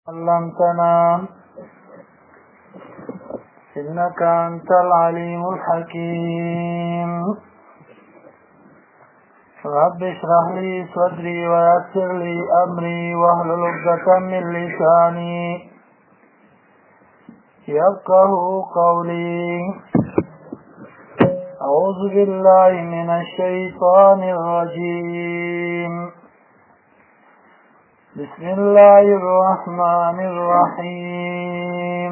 علمتنا إنك أنت العليم الحكيم رب اشرح لي صدري ويسر لي أمري واحلل عقدة من لساني يفقهوا قولي أعوذ بالله من الشيطان الرجيم بسم الله الرحمن الرحيم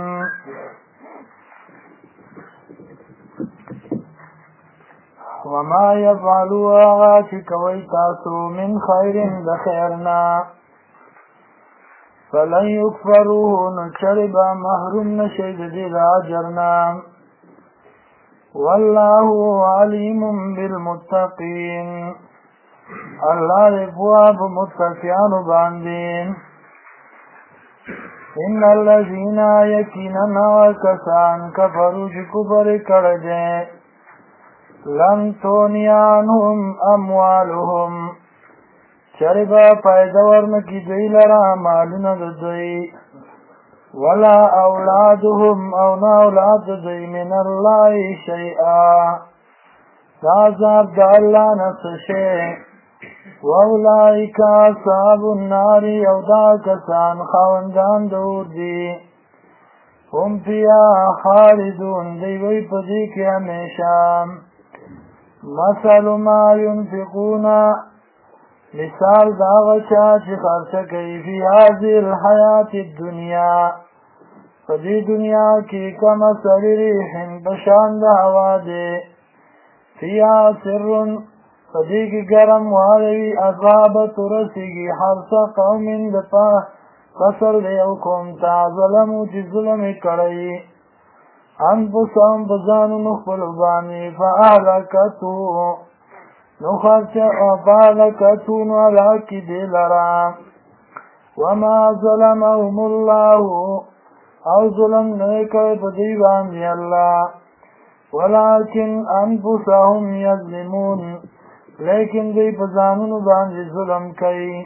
وما يفعلوا آغاتك ويتاسوا من خير دخيرنا فلن يكفروه نشرب محروم نشيد ذي أجرنا والله عليم بالمتقين الله رفواب متقيان باندين إن الذين يكيننا وكسان كفروا كفر كرده لن تغني عنهم أموالهم شربا فائدور نکی دوی لرا مالنا دوی ولا أولادهم أو نا أولاد دوی من الله شيئا عذاب دا اللہ نفسشے وَأُولَئِكَ أَصْحَابُ النَّارِ يَوْدَا كَسَانْ خَوَنْدَانْ دور دی هم فِيهَا خَالِدُونَ دیوئی پدی کے ہمیشہ مَثَلُ مَا يُنْفِقُونَ مثال داغچا چی خرچ کئی فی هذه الحیات الدنیا پدی دنیا کی کمثل ریح بشاند ہوا دے فیہا سر پدی کی گرم والی اصابت رسیگی حرس قوم دپا قصر لیوکم تا ظلمو چی ظلم کڑی انفسهم بزانو نخبل بانی فاہلکتو نخرچ فاہلکتو نولاکی دی لرا وما ظلمهم اللہ او ظلم نیکر پدی باندی اللہ ولكن انفسهم یظلمون لیکن دی بزانون باندی ظلم کئی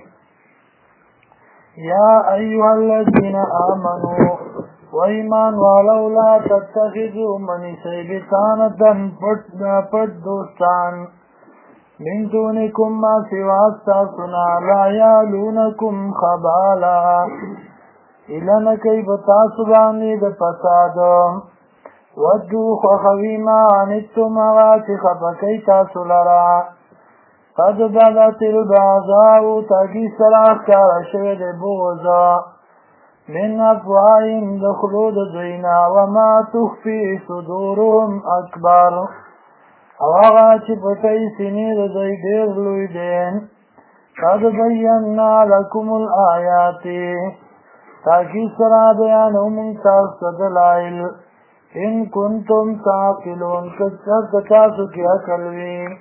یا ایوہ الذین آمنوا و ایمان والو لا تتخذوا منی سیبتانتا پت دوستان من دونکم ما سواستا سنا لا یالونکم خبالا الانکی بتاسبانی دا پسادم ودو خخویما عنتم آغاتی خفکی تاسو لرا قد بدت البعضاء تاکی سراخ کارشد بوزا من افواهیم دخلود دینا وما تخفی صدورهم اکبر او آغا چی پتی سنید دی دیر لوی دین قد بینا لکم الآیاتی تاکی سرا بیانو منتاست دلائل ان کنتم تعقلون کتاسو کی عقلوی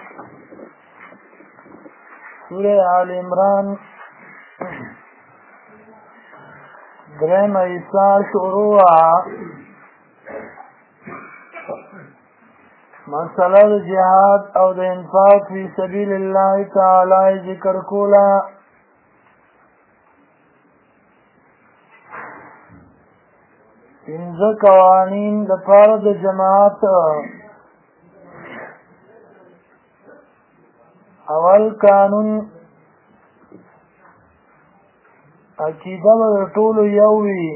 سورہ آل عمران درم ایسا شروع مسئلہ جہاد او د انفاق فی سبیل اللہ تعالی ذکر کولا پنځه قوانین د پاره د جماعت اول قانون عقیده به ټولو یو وي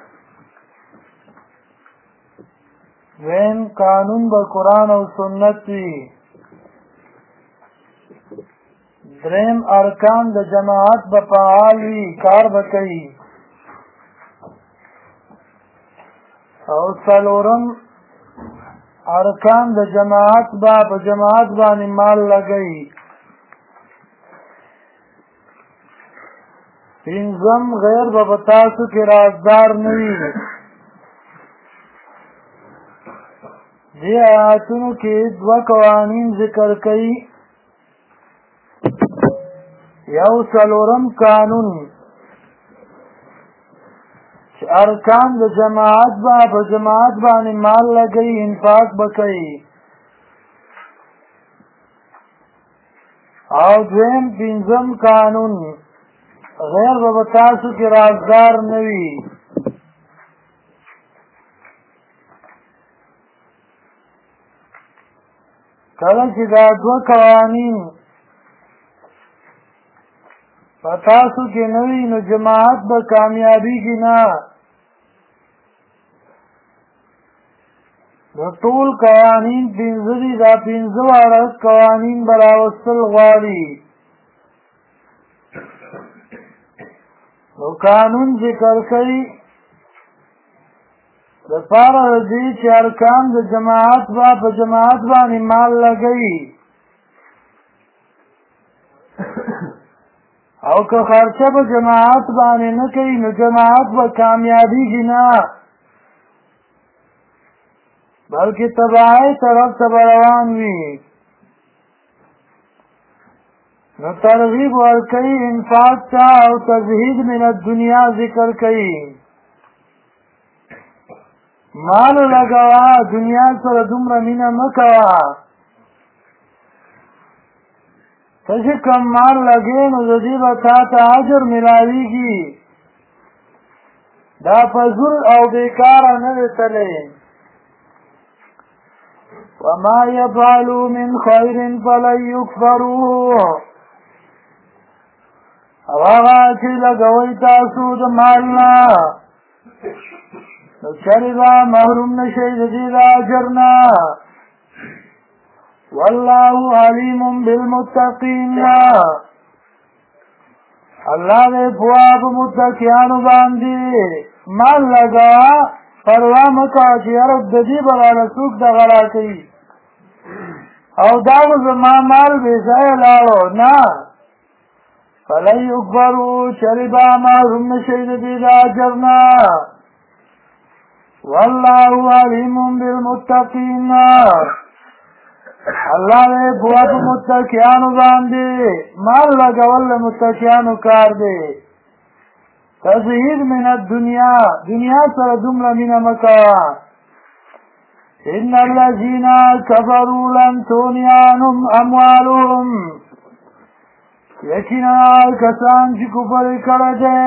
دویم قانون به قرآن او سنت وي دریم ارکان د جماعت به فعال وي کار به کوي او څلورم ارکان د جماعت با په جماعت باندې مال لګئی پنځم غیر به تاسو کې رازدار نه وي دې آیاتونو کې دوه قوانین ذکر کړي یو څلورم قانون ارکان د جماعت با په جماعت باندې مال لګئی انفاق بکئی او دویم پنځم قانون غیر به تاسو کې رازدار نه وي. کله چې دا دوه قوانین په تاسو کې نه وي نو جماعت به کامیابیږي نه. د ټول قوانین پنځه دي، دا پنځه واړه قوانین به راوستل غواړي. نو قانون ذکر کوي د پاره د دې چې ارکان د جماعت په جماعت باندې مال لګوي او که خرچه په جماعت باندې نه کوي نو جماعت به کامیابیږي نه، بلکې تباہی طرف ته به روان وي. نو ترغیب ورکوي انفاق ته او تزهید من الدنیا ذکر کوي. مال لګوا، دنیا سره دومره مینه مه کوه. ته چې کم مال لګې نو د دې به تا ته اجر ملاویږي، دا فضول او بیکاره نه دی تللی. وما يفعلوا من خير فلن يكفروه. او هغه چې لګوئ تاسو د مال نه نو چرې به محروم نشئ د دې د اجر نه. والله علیم بالمتقین. الله دې پوه په متقیانو باندې. مال لګوه، پروا مه کوه چې یاره د دې به راله څوک دغه راکوي او دا به زما مال بې ځایه لاړو، نه. فلن یکفروا، چرې به محروم نشئ د دې د اجر نه. والله علیم بالمتقین. الله دې پوه په متقیانو باندې. مال لګول د متقیانو کار دی. تزهید من الدنیا، دنیا سره دومره مینه مه کوه. ان الذین کفروا لن تغنی عنهم اموالهم. یقینا کسان چې کفر کړی دی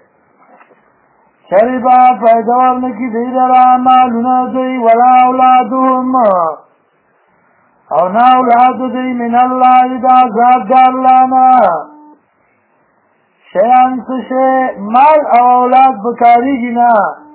چرې به فایده ورنکړي دوی لره مالونه دوی، ولا اولادهم او نه اولاد دوی، من الله د عذاب د الله نه. شیان څه شی؟ مال او اولاد پکارېږي نه،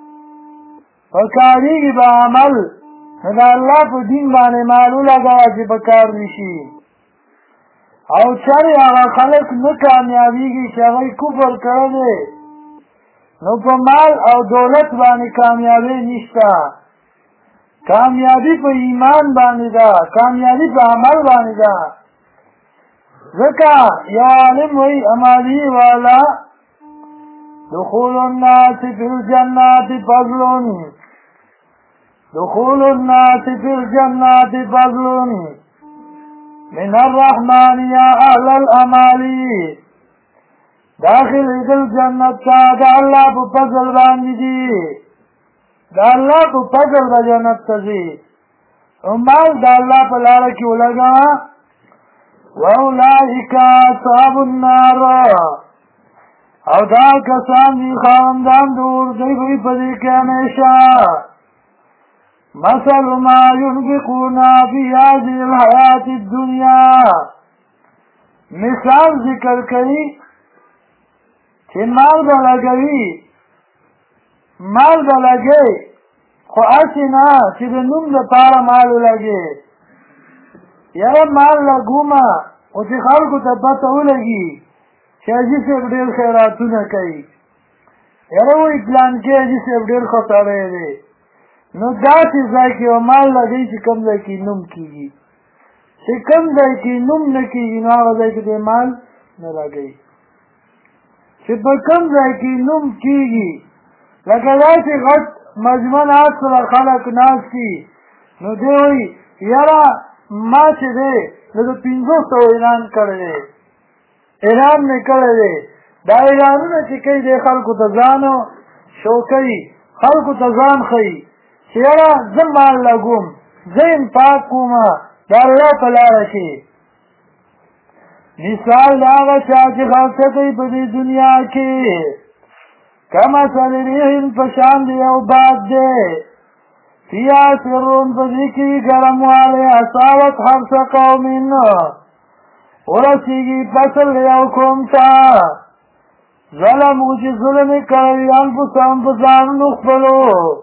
پکارېږي به عمل. نو د الله په دین باندې مال ولګوه چې پکار نشي. او چرې هغه خلک نه کامیابېږي چې هغوی کفر کړی دی نو په مال او دولت باندې کامیابی نشته. کامیابی په ایمان باندې ده، کامیابی په عمل باندې ده. ځکه یو عالم وایي امالي والا دخول الناس فی الجنات فضل، دخول الناس فی الجنات فضل من الرحمن یا اهل الامالی. داخل دل جنت تا دا اللہ پا فضل باندی دی، دا اللہ پا فضل با جنت تا زی. امال دا اللہ پا لارکی ولگا وَأُولَئِكَ أَصْحَابُ النَّارِ. او دا کسان دی خواندان دور دی بھئی پدی کے ہمیشہ. مثل ما ينفقون في هذه الحیات الدنیا. مثال ذکر کری چې مال به لګوي، مال به لګوي خو هسې نه چې د نوم دپاره مال ولګي. یاره مال لګومه خو چې خلکو ته پته ولګي چې حاجي صاحب ډېر خیراتونه کوي، یاره وایي پلانکي حاجي صاحب ډېر ښه سړی دی. نو داسې ځای کې یو مال لګوي چې کوم ځای کې نوم کېږي، چې کوم ځای کې نوم نه کېږي نو هغه ځای کې دی مال نه لګوي. چې په کوم ځای کې نوم کېږي لکه داسې غټ مجمع ناست سره خلک ناست دي نو دی وایي یاره ما چې دی نو د 500 اعلان کړی دی، اعلان مې کړی دی. دا اعلانونه چې کوي دی خلکو ته ځان شو کوي، خلکو ته ځان ښیي چې یاره زه مال لګوم، زه انفاق کوم د الله په لاره کې. مثال د هغه چا چې خرڅه کوي په دې دنیا کې کمثل ریح په شان د یو باد دی فیها سر په دې کې ګرموالی اصابت حرث قوم ورسیږي فصل یو قوم ته ظلموا چې ظلم یې کړی انفسهم په ځانونو خپلو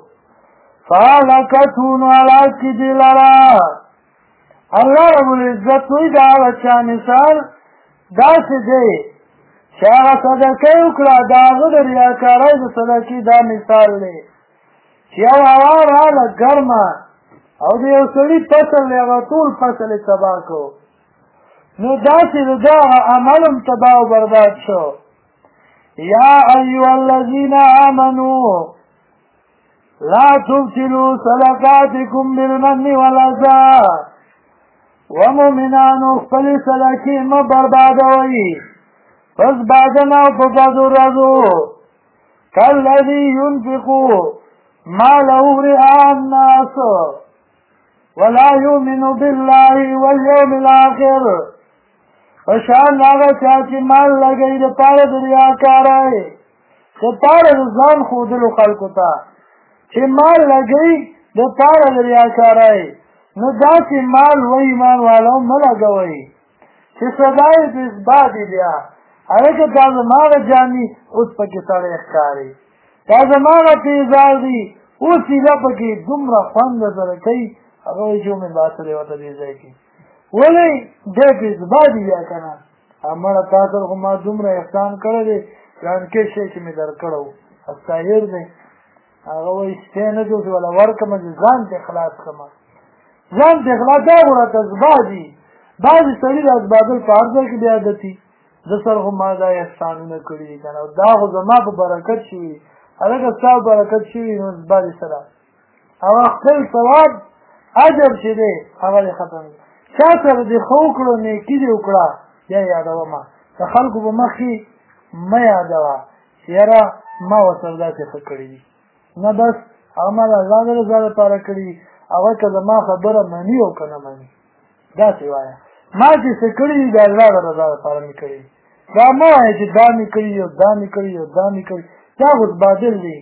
فهلکتهو نو هلاک کړي دې لره الله رب العزت وایي د هغه چا مثال داسې دی چې هغه صدقه وکړه د هغه د ریاکارۍ د صدقې دا مثال دی چې یو هوا راغله ګرمه او د یو سړي فصل دی هغه ټول فصل یې تباه کړو نو داسې د ده هغه عمل هم تباه او برباد شو یا ایها الذین آمنوا لا تبطلوا صدقاتکم بالمن والأذى ومؤمنانو خپلې صدقې مه بربادوئ پس بعدنا په بدو ورځو کالذي ينفق ماله رئاء الناس ولا يؤمن بالله واليوم الآخر فشان هغه چا چې مال لګوي دپاره د ریاکارۍ دپاره د ځان ښودلو خلکو ته چې مال لګوي دپاره د ریاکارۍ نو داسې مال و ایمان والو مه لګوئ چې سزا یې د اثبات بیا هلکه دا زما هغه جامې اوس پکې سړی ښکاري دا زما هغه تیزار دي اوس سیده پکې دومره خوند سره کوي هغه وایي چې مې باطلې ورته دې ځای کې ولې دی په اثبات بیا که نه مړه تا سره خو ما دومره احسان کړی دی ګرانکې شی چې مې در کړی و استایر دی هغه وایي سپی نه جو چې وله ورکړمه چې ځان ته خلاص کړمه ځان ته خلاص دا خو راته ازباد دي بعضې سړي د ازبادل په هر ځای کې بیا عادتي زه سره خو ما دا احسانونه کړي دي که نه دا خو زما په برکت شوي هلکه ستا په برکت شوي نو ازبادې سره او خپل ثواب اجر چې دی هغه دې ختم دی چا سره دې ښه وکړو نیکي دې وکړه بیا یادومه د خلکو په مخ کې مه یادوه چې یاره ما ورسره داسې ښه کړي دي نه بس هغه ما د الله د رضا لپاره کړي هغه که زما خبره مني او که نه مني داسې وایه ما چې څه کړي دي د الله د رضا لپاره مې کړي دا مه وایه چې دا مې کړي او دا مې کړي او دا مې کړي دا خو باطل دی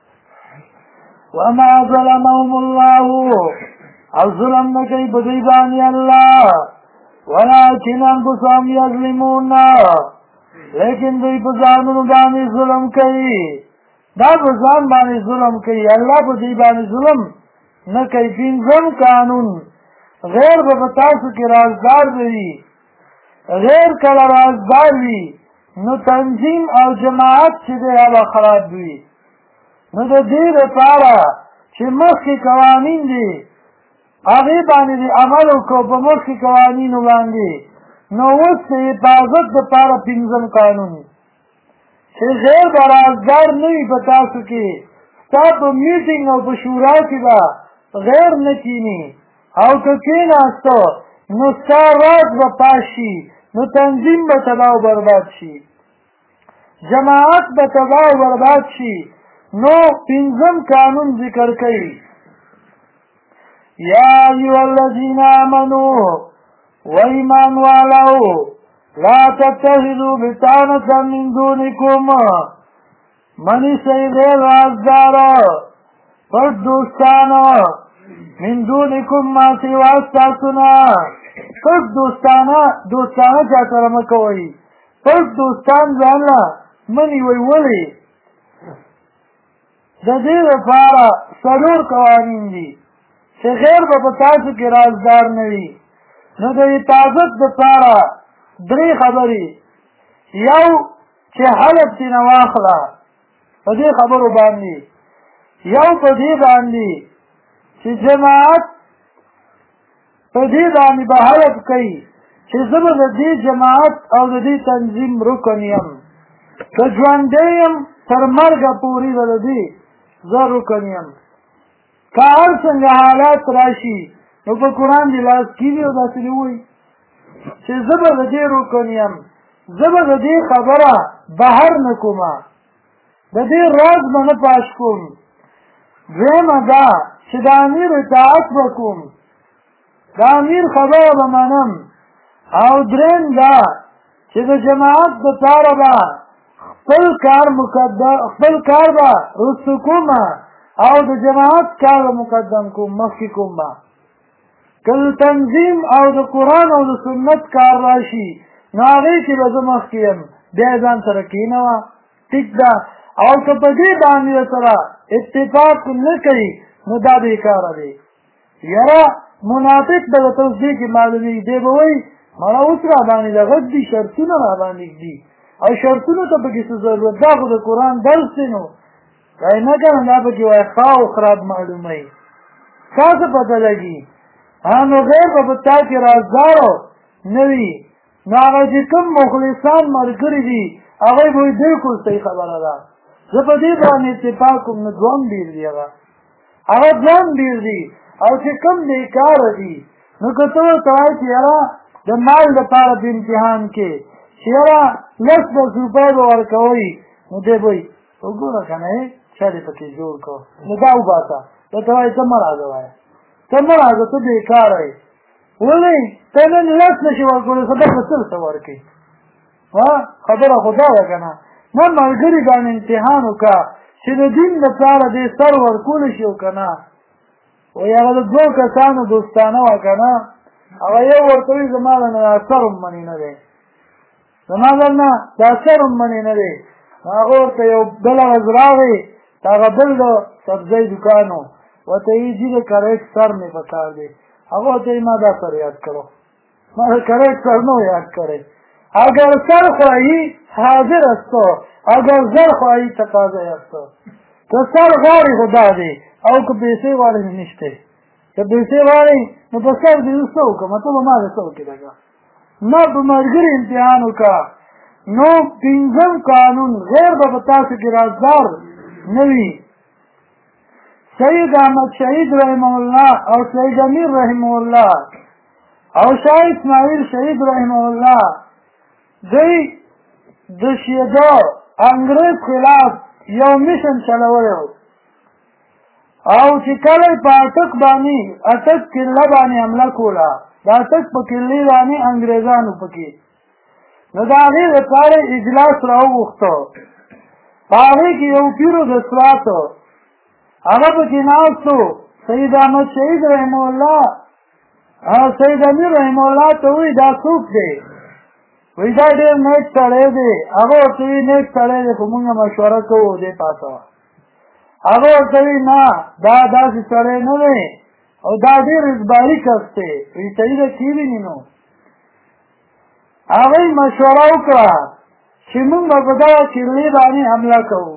وما ظلمهم الله او ظلم نه کوي په دوی باندې الله ولکن انفسهم یظلمون لیکن دوی په ځانونو باندې ظلم کوي دا په ځان باندې ظلم کوي الله په دوی باندې ظلم نه کوي پنځم قانون غیر به په تاسو کې رازدار وي غیر کله رازدار وي نو تنظیم او جماعت چې دی هغه خراب وي نو د دې لپاره چې مخکې قوانین دي هغې باندې دې عمل وکړو په مخکې قوانینو باندې نو اوس د حفاظت دپاره پنځم قانون چې غیر به رازدار نه وي په تاسو کې ستا په میټینګ او په شورا کې به غیر نه کیني او که کېناستو نو ستا راز به پاش شي نو تنظیم به تباه و برباد شي جماعت به تباه و برباد شي نو پنځم قانون ذکر کوي یا ایها الذین آمنوا وایمان والو لا تتخذوا بطانة من دونکم منیسئ غیر رازدارا پس دوستانا من دونکم ما سوا استاسنا پس دوستانا چا سره مه کوئ پس دوستان ځانله منی وی ولې د دې لپاره څلور قوانین دي چې غیر به په تاسو کې رازدار نه وي نو د حفاظت دپاره درې خبرې یو چې حلف ترېنه واخله په دې خبرو باندې یو په دې باندې چې جماعت په دې باندې به حلف کوي چې زه به د دې جماعت او د دې تنظیم رکن یم که ژوندی یم تر مرګه پورې به د دې زه رکن یم که هر څنګه حالات راشي نو په قرآن دې لاس کېږي او داسې دې ووایي چې زه به د دې رکن یم زه به د دې خبره بهر نه کومه د دې راز به نه پاش کوم دویمه دا چې د امیر اطاعت به کوم د امیر خبره به منم او درېیم دا چې د جماعت دپاره به خپل کار به رسو کوم او د جماعت کار به مقدم کوم مخکې کوم به که د تنظیم او د قرآن او د سنت کار راشي نو هغې کې به زه مخکې یم بیا ځان سره کښېنوه ټیک ده او که په دې باندې سره اتفاق نه کوي نو دا بېکاره دی یاره منافق به درته اوس دې کې معلومېږي دی به وایي مړه اوس را باندې لغت دي شرطونه را باندې ږدي او شرطونو ته پکې څه ضرورت دا خو د قرآن درس دی نو وایي نه که نه دا پکې وایي خوا او خراب معلوموي تا څه پته لګي نو غیر به په تا کې رازدارو نه وي نو هغه چې کوم مخلصان ملګري دي هغوی به وایي بلکل صحیح خبره ده زه په دې باندې اتفاق کوم نو دوهم ډېر دي هغه دوهم ډېر دي او چې کوم بېکاره دي نو که ته ورته وایې چې یاره د مال دپاره په امتحان کې چې یاره 10 روپۍ به ورکوئ نو دی به وایي وګوره که نه چا دې پکې جوړ کړو نو دا وباسه درته وایي ته مه راځه وایه ته مه راځه ته بېکاره یې ولې ته نن 10 نشي ورکولی خو درته څه څه ورکړي خبره خو دا ده که نه نه ملګري باندې امتحان وکړه چې د دین دپاره دې سر ورکولی شي او که نه وایي هغه د 2 کسانو دوستانه وه که نه هغه یو ورته وایي زما د نه دا سر هم منې نه دی زما در نه دا سر هم منې نه دی هغه ورته یو بله ورځ راغی د هغه بل د سبزۍ دوکان و ورته یې جي د کریک سر مې په کار دی هغه ورته ما دا سر یاد کړو ما د کریک سر نه یاد کړی اگر سر خواهی حاضر است اگر زر خواهی تقاضا است که سر غواړي خو دا دی او که پیسې غواړي نو نشته که پیسې غواړي نو په سر دې اوس څه وکړم ته به ما د څه وکړې لږه نه په ملګري امتحان وکړه نو 5م قانون غیر به په تاسو کې رازدار نه وي سید احمد شهید رحمه الله او سید امیر رحمه الله او شاه اسماعیل شهید رحمه الله دوی د شیعه انګریز خلاف یو میشن چلولی و او چې کله په اټک باندې اټک کله باندې حمله کوله د اټک په کلي باندې انګریزانو پکې نو د هغې دپاره اجلاس راوغوښته په هغې کې یو پیرو د سراتو هغه پکې ناست و سید احمد شهید رحمه الله سید امیر رحمه الله ته وایي دا څوک دی وایي دا ډېر نیک سړی دی هغه ورته وایي نیک سړی دی خو مونږ مشوره کوو دې پاسه هغه ورته وایي نه دا داسې سړی نه دی او دا ډېر اجباري کس دی وایي صحیح ده کېویني نو هغوی مشوره وکړه چې مونږ به په دغه کلي باندې حمله کوو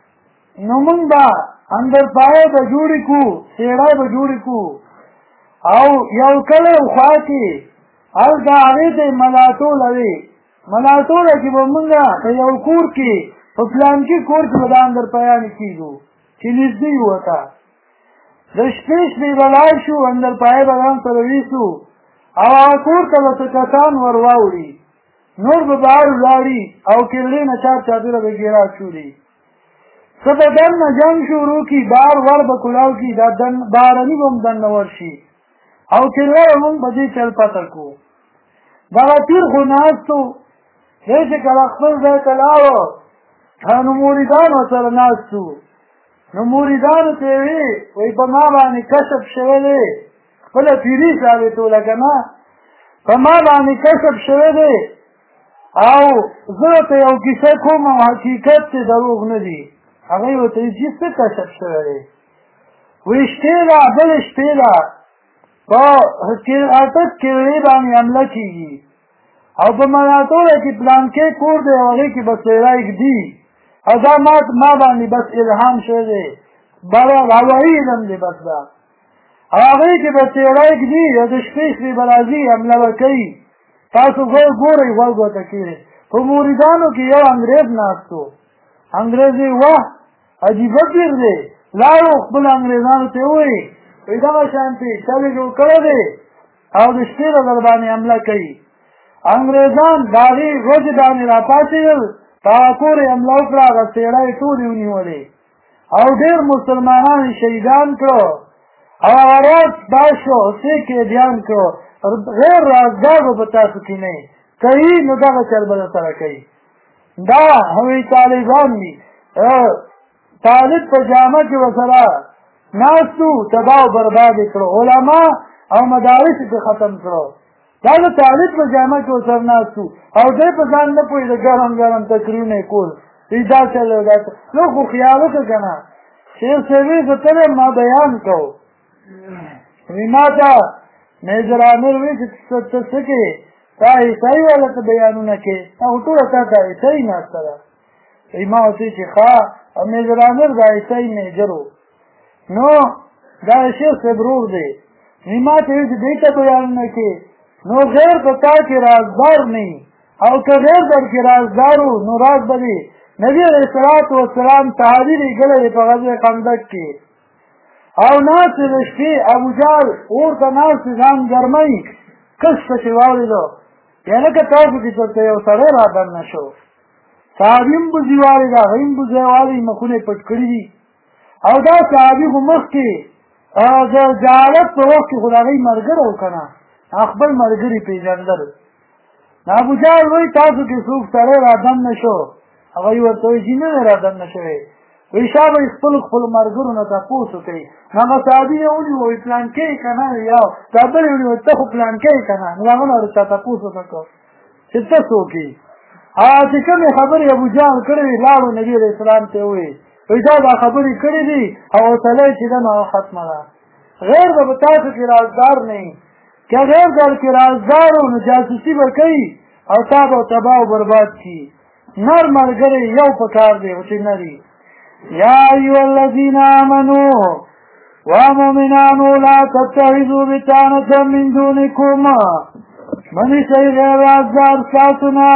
نو مونږ به اندرپایه به جوړې کړو څېړی به جوړې کړو او یو کلی خوا کې هلته هغې ته یې ملاټوله وي ملاټوله کې به مونږ په یو کور کې په پلانکي کور کې به دا اندرپایانې کېږو چې نږدې یو ورته د شپې به لاړ شو اندرپایه به ځان سره ویسو او هغه کور ته به څه کسان ور واوړي نور به بهر ولاړي او کلي نه چار چاپېره به ګیرا شولي څه به دننه جنګ شروع کړي بهر ور به کلاو کړي دا بهرني به هم دننه ورشي او کله به مونږ په دې چل پته کړو دغه پیر خو ناست و دی چې کله خپل ځای ته لاړو نو مریدان ورسره ناست وو نو مریدانو ته یې وایي په ما باندې کشف شوی دی خپله پیري ثابتوله که نه په ما باندې کشف شوی دی او زه ورته یو کیسه کوم او حقیقت چې دروغ نه دي هغوی ورته وایي چې څه کشف شوی دی وایي شپې ده بلې شپې ده په اټک کلي باندې حمله کېږي او په ملاټوله کې پلانکې کور دی او هغې کې به څېړی ږدي او دا ما باندې بس الهام شوی دی هوایي علم دی بس دا او هغې کې به څېړی ږدي او د شپې به راځي حمله به کوي تاسو ګورئ غوږ ورته کښېنئ په مریدانو کې یو انګریز ناست و انګریز یې واه عجیبه پیر دی لاړو خپلو انګریزانو ته یې ووایي وایي دغه شانتې چل یې جوړ کړی دی او د شپې به در باندې حمله کوي انګریزان د هغې ورځې باندې را پاڅېدل په هغه کور یې حمله وکړه هغه څېړۍ ټول یې ونیولې او ډېر مسلمانان یې شهیدان کړو او هغه راز دا شو سیک یې بیان کړو غیر رازدار به په تاسو کې نه کوي نو دغه چل به سره کوي. دا هغوی طالبان دي طالب په جامه کې ورسره ناستو تباه و برباد یې کړو، علما او مدارس یې ختم کړو. دا د طالب په جامه کې ورسره ناستو او دی په ځان نه پوهېده، ګرم ګرم تقریرونه یې کول، دا چل دا نو خو خیال وکړه که نه. شیخ صاحب زه تللی ما بیان کوو، وایي ما ته میجر عامر وایي چې ته څه کې تا عیسایي والا ته بیانونه کې هغه ټوله تا ته عیسایي ناسته ده. وایي ما ورته چې ښه او میجر عامر د عیسایي میجر و نو دا شیخ صاحب ورور دی. وایي ما ته وایي چې دې ته بیانونه کې نو غیر په تا کې رازدار نه او که غیر در کې رازدار و نو راز به دی نبی علیه الصلاة والسلام صحابي لېږلی په غزوه خندق کې او ناستې د شپې ابوجهل اور ته ناست ځان ګرموي کس پسې واورېدو یعنې که تاسو کې درته یو سړی را دننه شو صحابي هم بوزي والېده هغوی هم بوزی والي مخونه یې پټ کړي دي او دا صحابي خو مخکې د جهالت په وخت کې خو د هغوی ملګری و که نه خپل ملګري پېژندل. نو ابوجهل وایي تاسو کې څوک سړی را دننه شو هغوی ورته وایي چې نه دی را دننه شوی. وایي شا به یې خپلو ملګرو نه تپوس وکړي. نو هغه صحابي یې ونیو وایي پلانکۍ یې که نه یا دا بل یې ونیو ته خو پلانکۍ یې که نه نو هغه نه ورته تپوس وکړو چې ته څوک یې. چې کومې خبرې ابوجهل کړې وي لاړو نبي علیه السلام ته یې ووایي وایي دا خبرې کړې دي او حوصله یې چې ده نو هغه ختمه ده. غیر به په تاسو کې رازدار نه وي، که غیر در کې رازدار و نو جاسوسي به کوي او تا به تباه و برباد کړي. نر ملګری یو پکار دی چې نري. یا ایها الذین آمنوا ومؤمنانو لا تتخذوا بطانة من دونکم منیسئ غیر رازدار ستاسو نه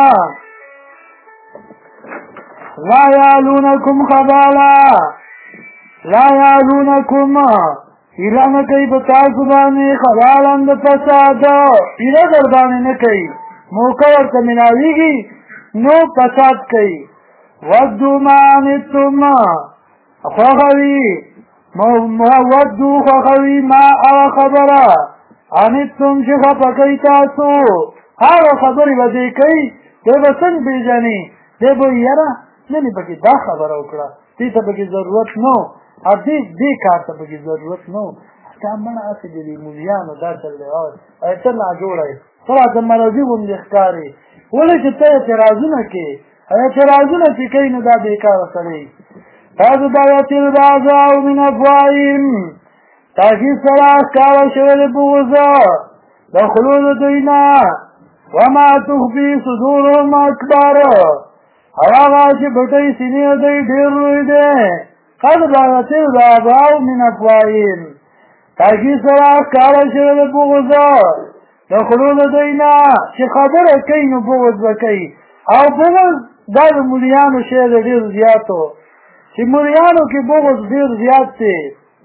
لا یعلونکم خبالا لا یعلونکم ایره نه کوي په تاسو باندې خبالا د فساد ایره در باندې نه کوي موقع ورته ملاویږي نو فساد کوي. ودو ما عنتم خوښوي ودو خوښوي ما هغه خبره عنتم چې خفه کوي تاسو هغه خبرې به دې کوي دی به څنګه پېژني دی به یاره نه مې پکې دا خبره وکړه دې ته پکې ضرورت نه و دې کار ته پکې ضرورت نه و دا مړه هسې د دې مولیانو دا چل دی ته ناجوړه یې ته راته مرضي غوندې ښکارې ولې چې ته اعتراضونه کې اعتراضونه چې کوي نو دا بېکاره سړی. فَأَصْبَحَتِ الْبَأْسَاءُ مِنْ أَفْوَاهِهِمْ تاکید سره ښکاره شوی د بغض د خولو د دوی نه وما تخفي صدورهم اکبر هغه چې پټوي سینې د دوی ډېر لوی دی. قد بَدَتِ الْبَأْسَاءُ مِنْ أَفْوَاهِهِمْ تاکید سره ښکاره شوی د بغض د خولو د دوی نه چې خبره کوي نو بغض به کوي او بغض دا د مولیانو شی دی ډېر زیات و چې مولیانو کې بغض ډېر زیات دی.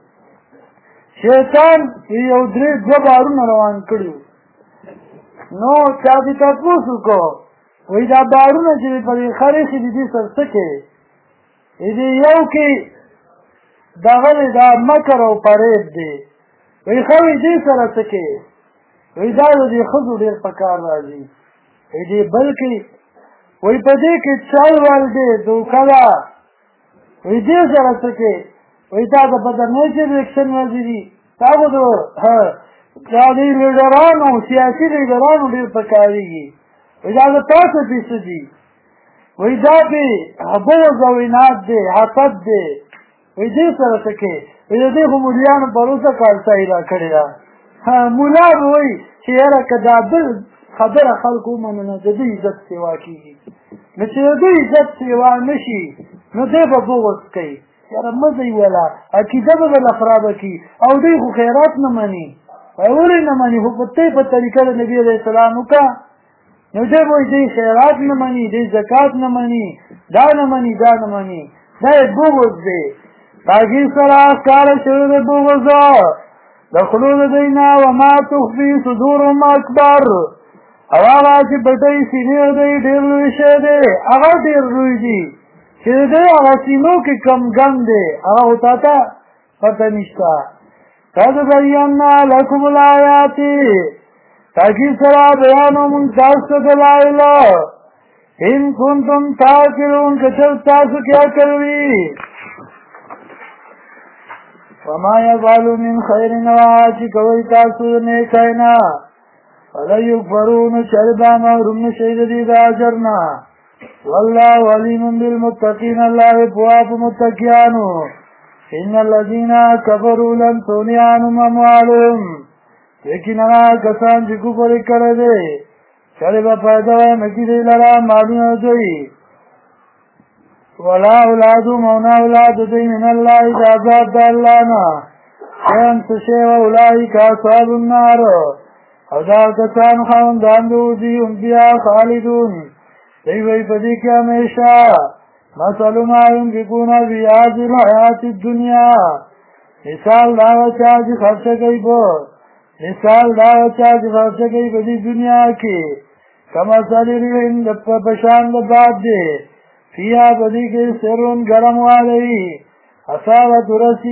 شیطان یو دوه بارونه روان کړي نو چا دې تپوس وکړو وایي دا بارونه چې په دې خر ایښي دي دې سره څه کوې دې یو کې دغه دی دا مکر او فریب دی وایي ښه وایي دې سره څه کوې وایي دا د دې ښځو ډېر په کار راځي وایي دې بل کې وایي په دې کې چل ول دی دوکه ده وایي دې سره څه کوې وایي دا د بدرنیچر الیکشن وزیري تا خو د دې لیډرانو سیاسي لیډرانو ډېر په کارېږي وایي دا د تاسو پې څه دي وایي دا پې بغض او اناد دی حسد دی وایي دې سره څه کوې وایي د دې خو مولیانو پروسه کارسایي را کړې ده. مولا به وایي چې یاره که دا بل خبره خلکو ومنو نو د دوی عزت سیوا کېږي نو چې د دوی عزت سیوا نه شي نو دی به بغض کوي یاره مه ځئ ولا عقیده به بله خرابه کړي او دوی خو خیرات نه مني ولې نه مني خو په تی په طریقه د نبي علیه السلام وکړه نو دی به وایي دوی خیرات نه مني دوی زکات نه مني دا نه مني دا نه مني دا یې بغض دی. تاکید سره ښکاره شوی د بغض د خولو د دوی نه وما تخفي صدورهم اکبر او هغه چې پټوي سینې د دوی ډېر لوی شی دی هغه ډېر لوی دي چې د دوی هغه سینو کې کم ګم دی هغه خو تا ته پته نشته. قد بینا لکم الآیات تاکي سره بیانو من تاسو دلائل ان کنتم تاکلون کچر تاسو کیا کروی وما يفعلوا من خير نواچی کوئی تاسو نیکاینا ولا يكفرون شربا محروم شهید دی دا اجرنا والله علیم بالمتقین الله پواب متقیانو ان الذين كفروا لن تغني عنهم اموالهم یقینا کسان چې کفر کړی دی چرې به فایده نکړي دی لرا مالونه دوی ولا اولادهم ولا اولاد دوی من الله عذاب د الله نه شیئا څه شی اولئک اصحاب النار او دا کسان خاوندان دوی هم بیا خالدون دی وی په دې کې همیشه مثل ما ينفقون في هذه الحياة الدنيا مثال دا چې خرچ کوي مثال دا چې خرچ کوي په دې دنیا کې کما سالرین د پشان د باد دی فیا بدی کې سرون گرم والی اصابت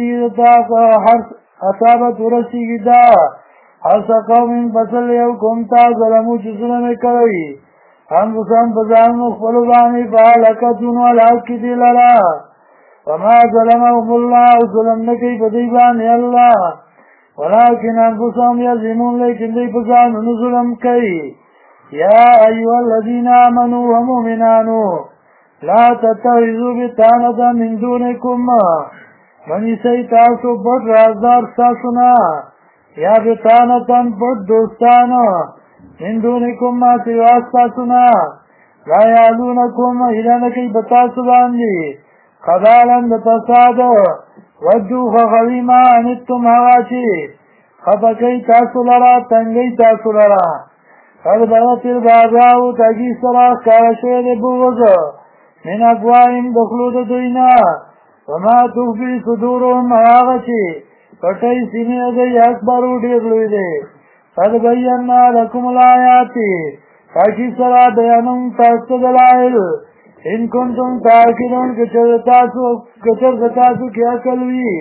ورسی دا هر قوم فصل یو کوم تا ظلمو چې ظلم کوي هم بسان بزان مخفل بانی فالکتون والحق دی لرا وما ظلمهم الله ظلم نکی بدی بانی اللہ ولیکن انفسهم یظلمون لیکن دی بزان ظلم کئی یا ایوہ الذین آمنوا ومؤمنانو لا تتخذوا بطانة من دونکم منی سی تاسو بد رازدار ساسونا یا بطانة بد دوستانا من دونکم ما سواس تاسونا لا یعلونکم ایلانکی بتاسو باندی خدالا بتساد ودو خخویما انتم هواچی خفکی تاسو لرا تنگی تاسو لرا قد بغت البعضاو تاکی سراخ کارشوید بوغز من افواهیم دخلود دوینا وما تخفی صدورهم آغچی پٹی سینی دی اکبرو ڈیغلوی دی قد بینا لکم الآیاتی تاکی سرا بیانم تاست دلائل ان کنتم تاکرون کچر ستاسو کیا کلوی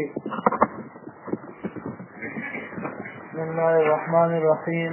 بسم اللہ الرحمن الرحیم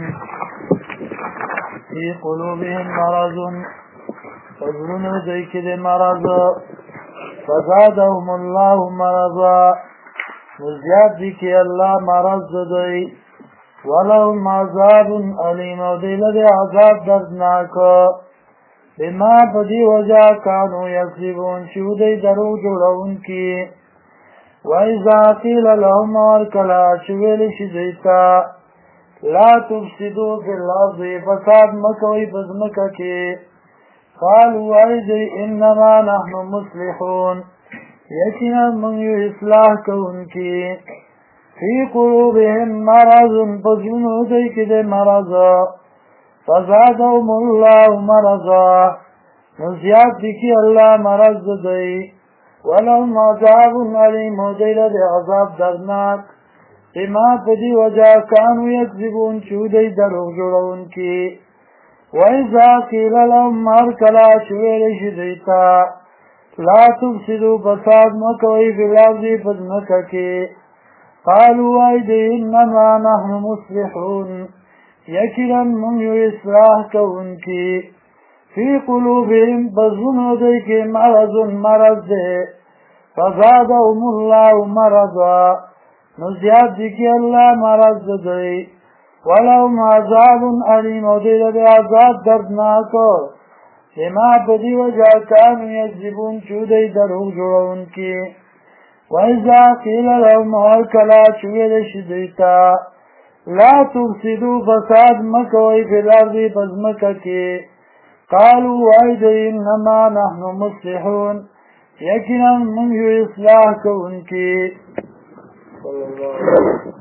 فی قلوبهم مرض فضلون دیک دی مرض فزادهم الله مرضا نزیاد دیکی اللہ مرض دی ولهم عذاب علیم و دیل دی عذاب دردناک بما پدی وجہ کانو یکذبون شو دی درو جوڑون کی وَإِذَا قِيلَ لَهُمْ وَرْكَلَا شُوِلِ شِدِيْتَا لَا تُفْسِدُوا فِي الْأَرْضِ فساد مکوی بزمکا کی قالوا ایدی انما نحن مصلحون یقینا من یو اصلاح کون کی فی قلوبهم مرض پزنو دی که دی مرض فزادهم اللہ مرضا نزیاد دی کی اللہ مرض دی ولهم عذاب علیم دیل دی عذاب درناک بما پدی وجہ کانو یکذبون چو دی دروغ جوڑون کی وَإِذَا قِيلَ لَهُمْ هَرْكَلَا شُوِلِ شِدِيْتَا لَا تُفْسِدُوا فساد مکوی فی الْأَرْضِ فزمکا کی قالوا ایدی انما نحن مصلحون یقینا من یو اصلاح کون کی فی قلوبهم بزنو دی که مرض دے فزادهم اللہ مرضا نزیاد دی که اللہ مرض دی ولهم عذاب علیم و دیل دی عذاب دردناک لما پدی وجہ کانو یکذبون چو دی دروغ جوڑون کی وَإِذَا قِيلَ لَهُمْ وَرْكَلَا شُوِلِ شِدِيْتَا لا تفسدوا فساد مکوی فی الارض پزمکا کی قالوا ایدی انما نحن مصلحون یقینا من یو اصلاح کون کی صلی اللہ علیہ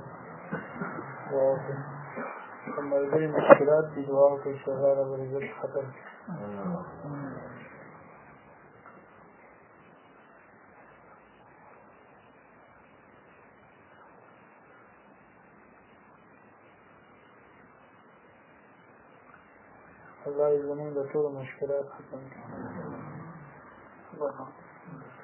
وسلم ملګری مشکلات دی دعا کوي شغال ورزش ختم الله زمون د ټول مشکلات ختم کړي